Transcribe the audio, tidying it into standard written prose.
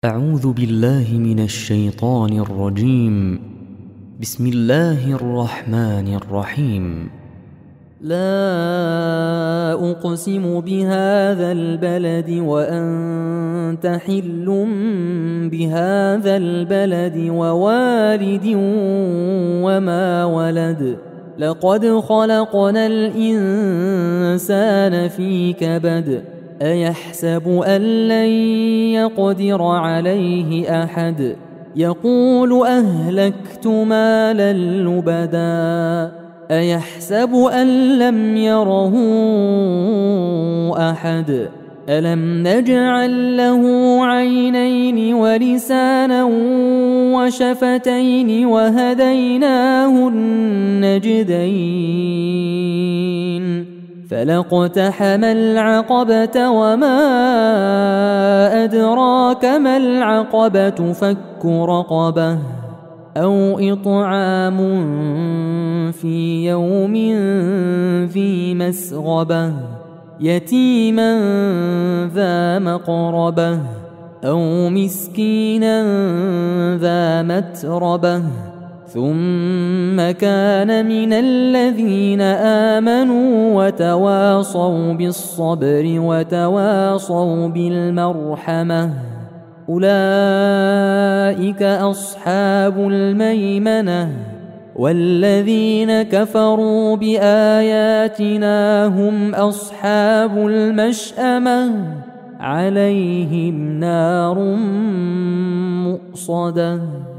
أعوذ بالله من الشيطان الرجيم. بسم الله الرحمن الرحيم. لا أقسم بهذا البلد وأنت حل بهذا البلد ووالد وما ولد لقد خلقنا الإنسان في كبد أيحسب أن لن يقدر عليه أحد يقول أهلكت مالا لبدا أيحسب أن لم يره أحد ألم نجعل له عينين ولسانا وشفتين وهديناه النجدين فلاقتحم العقبة وما أدراك ما العقبة فك رقبة أو إطعام في يوم ذي مسغبة يتيما ذا مقربة أو مسكينا ذا متربة ثم كان من الذين آمنوا وتواصوا بالصبر وتواصوا بالمرحمة أولئك أصحاب الميمنة والذين كفروا بآياتنا هم أصحاب المشأمة عليهم نار مؤصدة.